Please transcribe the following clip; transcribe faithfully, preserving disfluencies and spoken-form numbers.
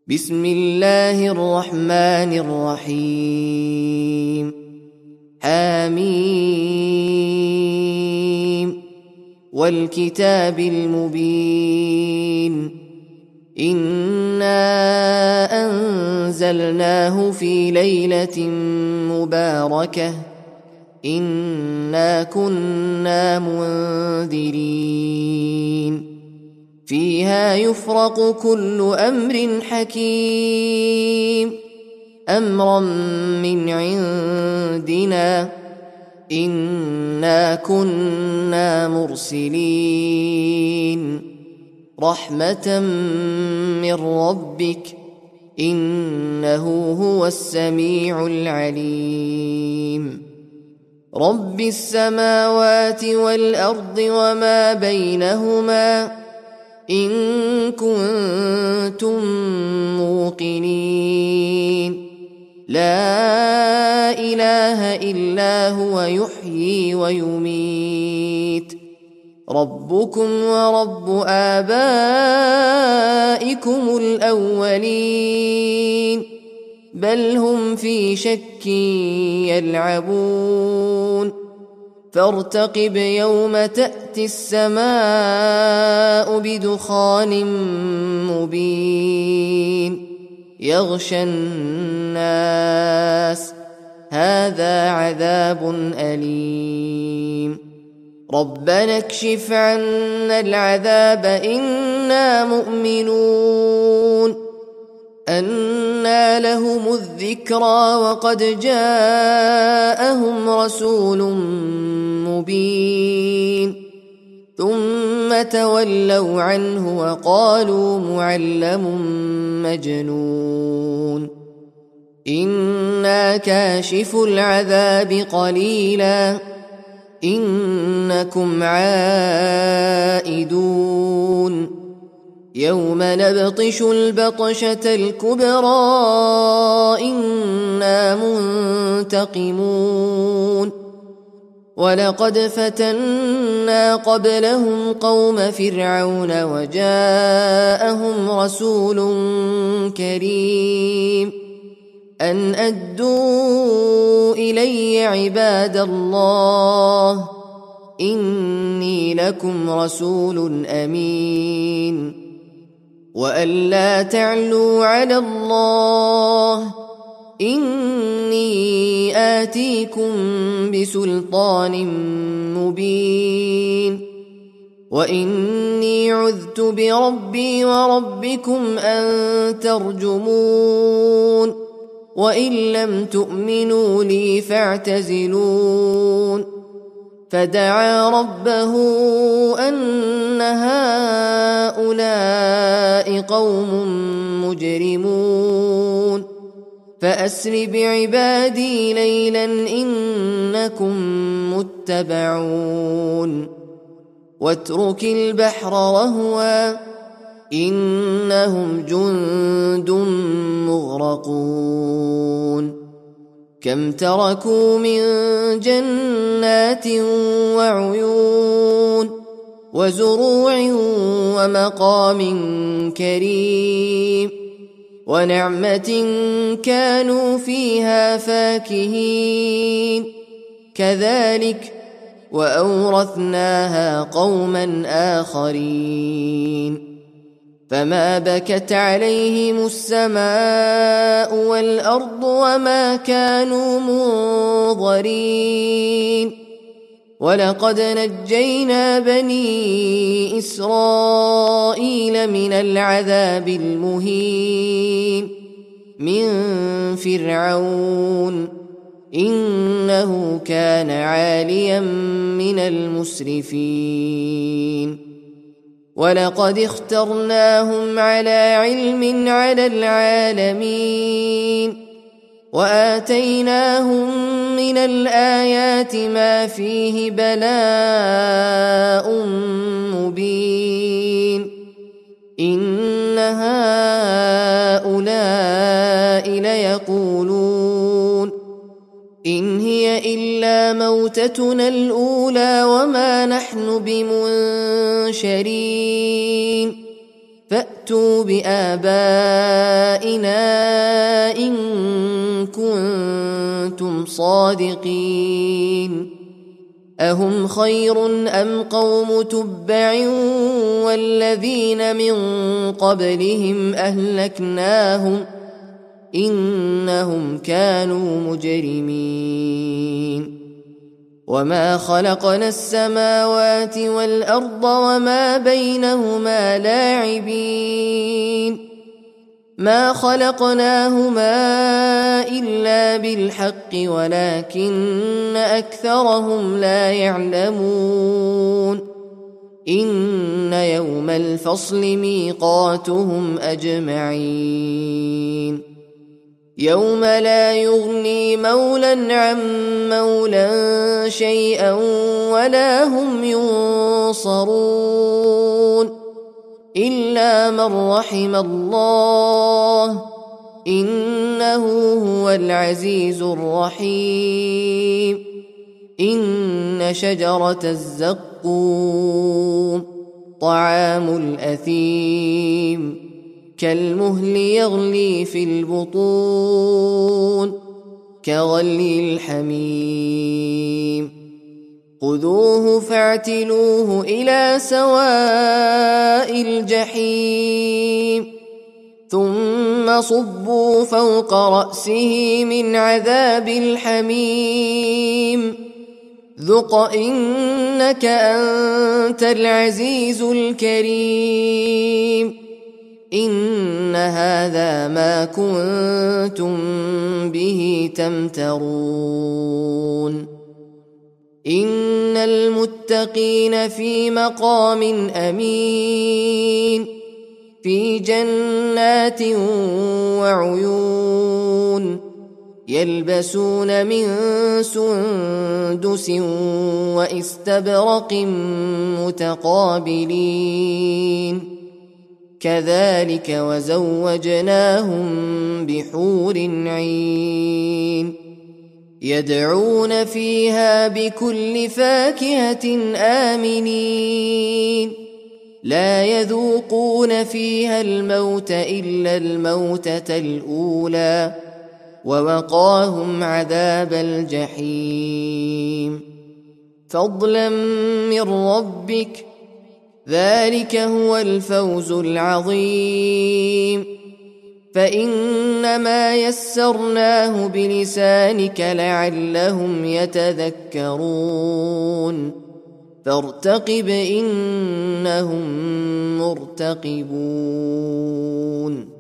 بسم الله الرحمن الرحيم. حميم والكتاب المبين. إنا أنزلناه في ليلة مباركة إنا كنا منذرين فيها يفرق كل أمر حكيم أمرا من عندنا إنا كنا مرسلين رحمة من ربك إنه هو السميع العليم. رب السماوات والأرض وما بينهما إن كنتم موقنين لا إله إلا هو يحيي ويميت ربكم ورب آبائكم الأولين بل هم في شك يلعبون فارتقب يوم تأتي السماء بدخان مبين يغشى الناس هذا عذاب أليم ربنا اكشف عنا العذاب إنا مؤمنون أنى لهم الذكرى وقد جاءهم رسول مبين ثم تولوا عنه وقالوا معلم مجنون إنا كاشف العذاب قليلا إنكم عائدون يوم نبطش البطشة الكبرى إنا منتقمون ولقد فتنا قبلهم قوم فرعون وجاءهم رسول كريم أن أدوا إلي عباد الله إني لكم رسول أمين وأن لا تعلوا على الله إني آتيكم بسلطان مبين وإني عذت بربي وربكم أن ترجمون وإن لم تؤمنوا لي فاعتزلون فدعا ربه أن هؤلاء قوم مجرمون فأسر بعبادي ليلا إنكم متبعون واترك البحر رهوا إنهم جند مغرقون كم تركوا من جنات وعيون وزروع ومقام كريم ونعمة كانوا فيها فاكهين كذلك وأورثناها قوما آخرين فما بكت عليهم السماء والأرض وما كانوا منظرين ولقد نجينا بني إسرائيل من العذاب المهين من فرعون إنه كان عاليا من المسرفين ولقد اخترناهم على علم على العالمين وآتيناهم من الآيات ما فيه بلاء مبين إن هؤلاء ليقولون إن هي إلا موتتنا الأولى وما نحن بمنشرين فأتوا ائتوا بآبائنا إن كنتم صادقين أهم خير أم قوم تبع والذين من قبلهم أهلكناهم إنهم كانوا مجرمين وما خلقنا السماوات والأرض وما بينهما لاعبين ما خلقناهما إلا بالحق ولكن أكثرهم لا يعلمون إن يوم الفصل ميقاتهم أجمعين يوم لا يغني مولى عن مولى شيئا ولا هم ينصرون إلا من رحم الله إنه هو العزيز الرحيم إن شجرة الزقوم طعام الأثيم كالمهل يغلي في البطون كغلي الحميم خذوه فاعتلوه إلى سواء الجحيم ثم صبوا فوق رأسه من عذاب الحميم ذق إنك أنت العزيز الكريم إن هذا ما كنتم به تمترون إن المتقين في مقام أمين في جنات وعيون يلبسون من سندس واستبرق متقابلين كذلك وزوجناهم بحور عين يدعون فيها بكل فاكهة آمنين لا يذوقون فيها الموت إلا الموتة الأولى ووقاهم عذاب الجحيم فضلا من ربك ذلك هو الفوز العظيم فإنما يسرناه بلسانك لعلهم يتذكرون فارتقب إنهم مرتقبون